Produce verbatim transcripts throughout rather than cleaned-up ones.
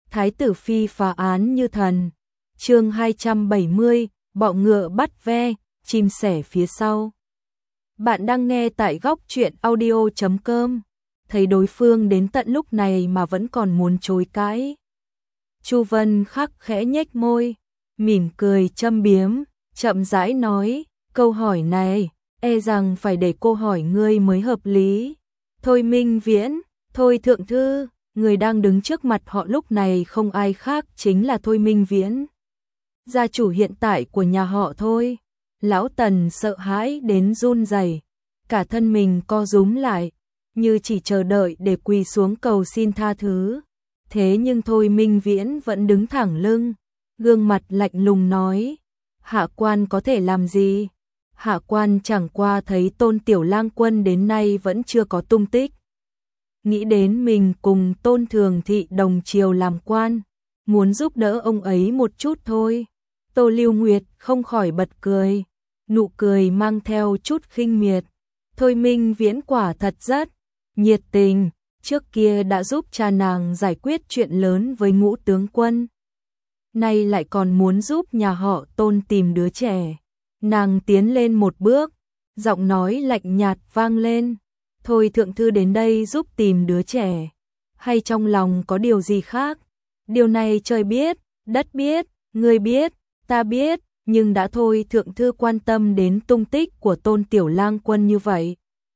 Thái tử phi phá án như thần. Chương hai trăm bảy mươi, bọ ngựa bắt ve, chim sẻ phía sau. Bạn đang nghe tại góc truyện audio chấm com. Thấy đối phương đến tận lúc này mà vẫn còn muốn chối cãi. Chu Vân Khắc khẽ nhếch môi, mỉm cười châm biếm, chậm rãi nói, câu hỏi này, e rằng phải để cô hỏi ngươi mới hợp lý. Thôi Minh Viễn, Thôi Thượng Thư, người đang đứng trước mặt họ lúc này không ai khác chính là Thôi Minh Viễn, gia chủ hiện tại của nhà họ Thôi. Lão Tần sợ hãi đến run rẩy, cả thân mình co rúm lại, như chỉ chờ đợi để quỳ xuống cầu xin tha thứ. Thế nhưng Thôi Minh Viễn vẫn đứng thẳng lưng, gương mặt lạnh lùng nói, hạ quan có thể làm gì? Hạ quan chẳng qua thấy Tôn Tiểu Lang Quân đến nay vẫn chưa có tung tích. Nghĩ đến mình cùng Tôn Thường Thị đồng triều làm quan, muốn giúp đỡ ông ấy một chút thôi. Tô Lưu Nguyệt không khỏi bật cười, nụ cười mang theo chút khinh miệt. Thôi Minh Viễn quả thật rất nhiệt tình, trước kia đã giúp cha nàng giải quyết chuyện lớn với Ngũ tướng quân, nay lại còn muốn giúp nhà họ Tôn tìm đứa trẻ. Nàng tiến lên một bước, giọng nói lạnh nhạt vang lên, Thôi Thượng Thư đến đây giúp tìm đứa trẻ, hay trong lòng có điều gì khác? Điều này trời biết, đất biết, người biết, ta biết, nhưng đã Thôi Thượng Thư quan tâm đến tung tích của Tôn Tiểu Lang Quân như vậy,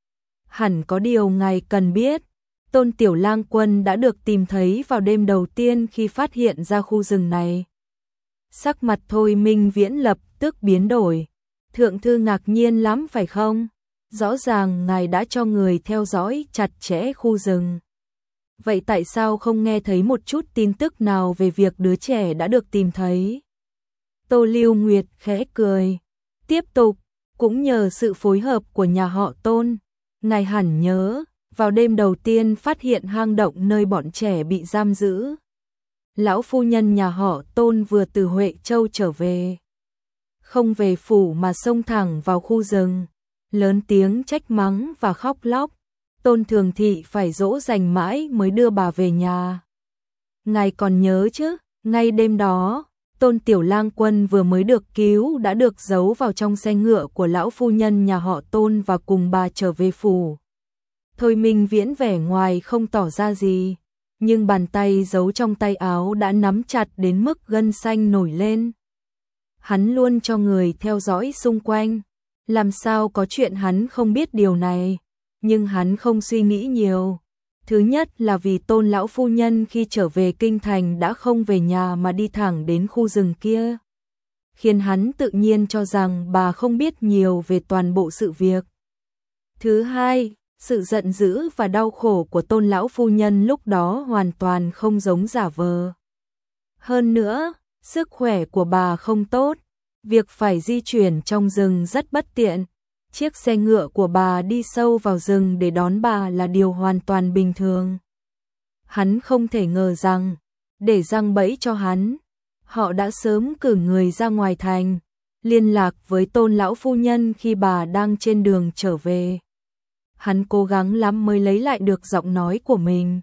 hẳn có điều ngài cần biết. Tôn Tiểu Lang Quân đã được tìm thấy vào đêm đầu tiên khi phát hiện ra khu rừng này. Sắc mặt Thôi Minh Viễn lập tức biến đổi. Thượng Thư ngạc nhiên lắm phải không? Rõ ràng ngài đã cho người theo dõi chặt chẽ khu rừng. Vậy tại sao không nghe thấy một chút tin tức nào về việc đứa trẻ đã được tìm thấy? Tô Lưu Nguyệt khẽ cười, tiếp tục, cũng nhờ sự phối hợp của nhà họ Tôn, ngài hẳn nhớ, vào đêm đầu tiên phát hiện hang động nơi bọn trẻ bị giam giữ, lão phu nhân nhà họ Tôn vừa từ Huệ Châu trở về, không về phủ mà xông thẳng vào khu rừng, lớn tiếng trách mắng và khóc lóc. Tôn Thường Thị phải dỗ dành mãi mới đưa bà về nhà. Ngài còn nhớ chứ, ngay đêm đó, Tôn Tiểu Lang Quân vừa mới được cứu đã được giấu vào trong xe ngựa của lão phu nhân nhà họ Tôn và cùng bà trở về phủ. Thôi Minh Viễn vẻ ngoài không tỏ ra gì, nhưng bàn tay giấu trong tay áo đã nắm chặt đến mức gân xanh nổi lên. Hắn luôn cho người theo dõi xung quanh, làm sao có chuyện hắn không biết điều này, nhưng hắn không suy nghĩ nhiều. Thứ nhất là vì Tôn lão phu nhân khi trở về kinh thành đã không về nhà mà đi thẳng đến khu rừng kia, khiến hắn tự nhiên cho rằng bà không biết nhiều về toàn bộ sự việc. Thứ hai, sự giận dữ và đau khổ của Tôn lão phu nhân lúc đó hoàn toàn không giống giả vờ. Hơn nữa, sức khỏe của bà không tốt, việc phải di chuyển trong rừng rất bất tiện. Chiếc xe ngựa của bà đi sâu vào rừng để đón bà là điều hoàn toàn bình thường. Hắn không thể ngờ rằng, để giăng bẫy cho hắn, họ đã sớm cử người ra ngoài thành, liên lạc với Tôn lão phu nhân khi bà đang trên đường trở về. Hắn cố gắng lắm mới lấy lại được giọng nói của mình.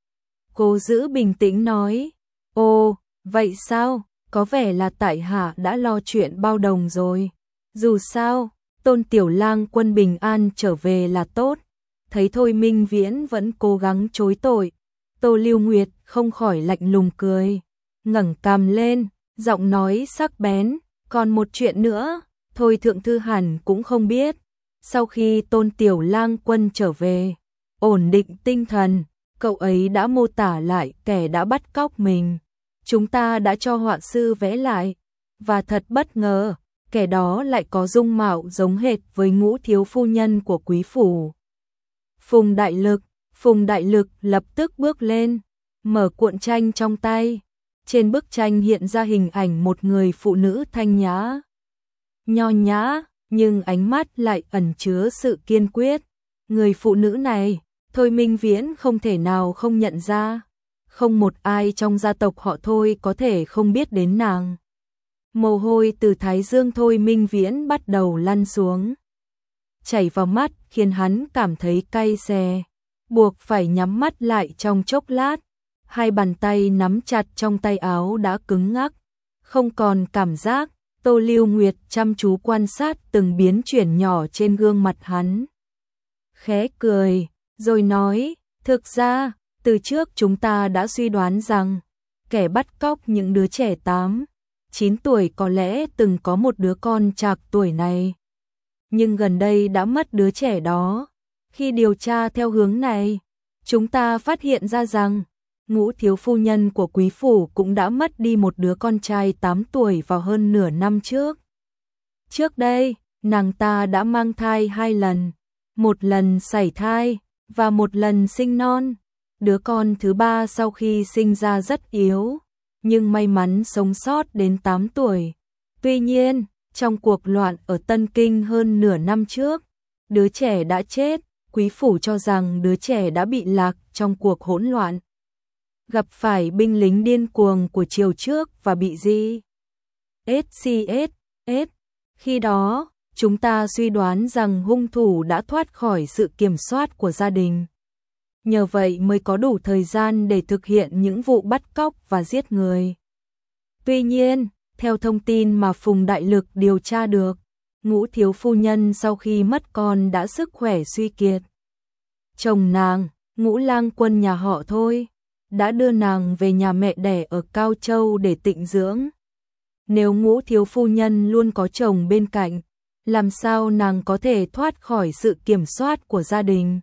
Cô giữ bình tĩnh nói, ồ, vậy sao, có vẻ là tại hạ đã lo chuyện bao đồng rồi. Dù sao, Tôn Tiểu Lang Quân bình an trở về là tốt. Thấy Thôi Minh Viễn vẫn cố gắng chối tội, Tô Lưu Nguyệt không khỏi lạnh lùng cười, ngẩng cằm lên, giọng nói sắc bén, còn một chuyện nữa, Thôi Thượng Thư hẳn cũng không biết. Sau khi Tôn Tiểu Lang Quân trở về, ổn định tinh thần, cậu ấy đã mô tả lại kẻ đã bắt cóc mình. Chúng ta đã cho họa sư vẽ lại, và thật bất ngờ, kẻ đó lại có dung mạo giống hệt với Ngũ thiếu phu nhân của quý phủ. Phùng Đại Lực, Phùng Đại Lực lập tức bước lên, mở cuộn tranh trong tay. Trên bức tranh hiện ra hình ảnh một người phụ nữ thanh nhã, nho nhã, nhưng ánh mắt lại ẩn chứa sự kiên quyết. Người phụ nữ này, Thôi Minh Viễn không thể nào không nhận ra. Không một ai trong gia tộc họ Thôi có thể không biết đến nàng. Mồ hôi từ thái dương Thôi Minh Viễn bắt đầu lăn xuống, chảy vào mắt khiến hắn cảm thấy cay xè, buộc phải nhắm mắt lại trong chốc lát. hai bàn tay nắm chặt trong tay áo đã cứng ngắc, không còn cảm giác. Tô Lưu Nguyệt chăm chú quan sát từng biến chuyển nhỏ trên gương mặt hắn. Khẽ cười, rồi nói, thực ra, từ trước chúng ta đã suy đoán rằng, kẻ bắt cóc những đứa trẻ tám, chín tuổi có lẽ từng có một đứa con trạc tuổi này. Nhưng gần đây đã mất đứa trẻ đó. Khi điều tra theo hướng này, chúng ta phát hiện ra rằng, Ngũ thiếu phu nhân của quý phủ cũng đã mất đi một đứa con trai tám tuổi vào hơn nửa năm trước. Trước đây, nàng ta đã mang thai hai lần, một lần sảy thai, và một lần sinh non. Đứa con thứ ba sau khi sinh ra rất yếu, nhưng may mắn sống sót đến tám tuổi. Tuy nhiên, trong cuộc loạn ở Tân Kinh hơn nửa năm trước, đứa trẻ đã chết, quý phủ cho rằng đứa trẻ đã bị lạc trong cuộc hỗn loạn. Gặp phải binh lính điên cuồng của triều trước và bị gì? ét xê ét ét. Khi đó, chúng ta suy đoán rằng hung thủ đã thoát khỏi sự kiểm soát của gia đình. Nhờ vậy mới có đủ thời gian để thực hiện những vụ bắt cóc và giết người. Tuy nhiên, theo thông tin mà Phùng Đại Lực điều tra được, Ngũ thiếu phu nhân sau khi mất con đã sức khỏe suy kiệt. Chồng nàng, Ngũ lang quân nhà họ Thôi, đã đưa nàng về nhà mẹ đẻ ở Cao Châu để tịnh dưỡng. Nếu Ngũ thiếu phu nhân luôn có chồng bên cạnh, làm sao nàng có thể thoát khỏi sự kiểm soát của gia đình?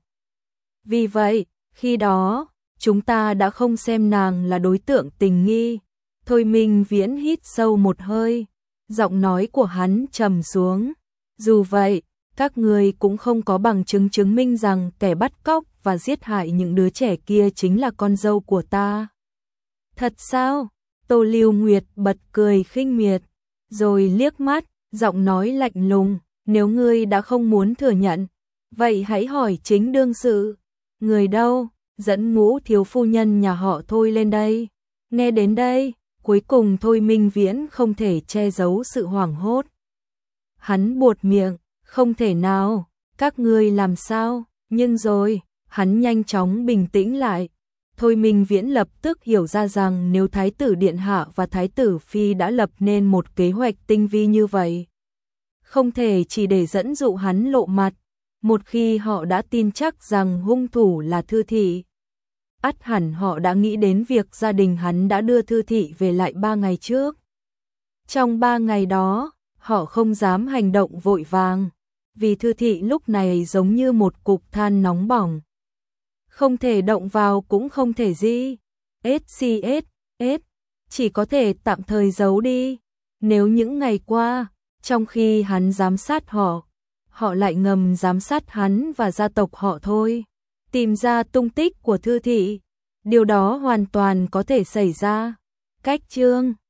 Vì vậy, khi đó, chúng ta đã không xem nàng là đối tượng tình nghi. Thôi Minh Viễn hít sâu một hơi, giọng nói của hắn trầm xuống. Dù vậy, các người cũng không có bằng chứng chứng minh rằng kẻ bắt cóc và giết hại những đứa trẻ kia chính là con dâu của ta. Thật sao? Tô Lưu Nguyệt bật cười khinh miệt, rồi liếc mắt, giọng nói lạnh lùng, nếu ngươi đã không muốn thừa nhận, vậy hãy hỏi chính đương sự. Người đâu? Dẫn Ngũ thiếu phu nhân nhà họ Thôi lên đây. Nghe đến đây, cuối cùng Thôi Minh Viễn không thể che giấu sự hoảng hốt. Hắn buột miệng, không thể nào, các ngươi làm sao? Nhưng rồi, hắn nhanh chóng bình tĩnh lại. Thôi Minh Viễn lập tức hiểu ra rằng nếu Thái tử Điện Hạ và Thái tử Phi đã lập nên một kế hoạch tinh vi như vậy, không thể chỉ để dẫn dụ hắn lộ mặt. Một khi họ đã tin chắc rằng hung thủ là Thư Thị, ắt hẳn họ đã nghĩ đến việc gia đình hắn đã đưa Thư Thị về lại ba ngày trước. Trong ba ngày đó, họ không dám hành động vội vàng, vì Thư Thị lúc này giống như một cục than nóng bỏng. Không thể động vào cũng không thể gì. ét xê ét ét chỉ có thể tạm thời giấu đi. Nếu những ngày qua, trong khi hắn giám sát họ, họ lại ngầm giám sát hắn và gia tộc họ Thôi, tìm ra tung tích của Thư Thị, điều đó hoàn toàn có thể xảy ra. Cách chương